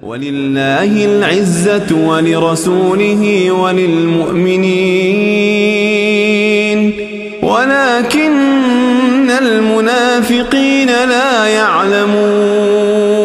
ولله العزة ولرسوله وللمؤمنين ولكن المنافقين لا يعلمون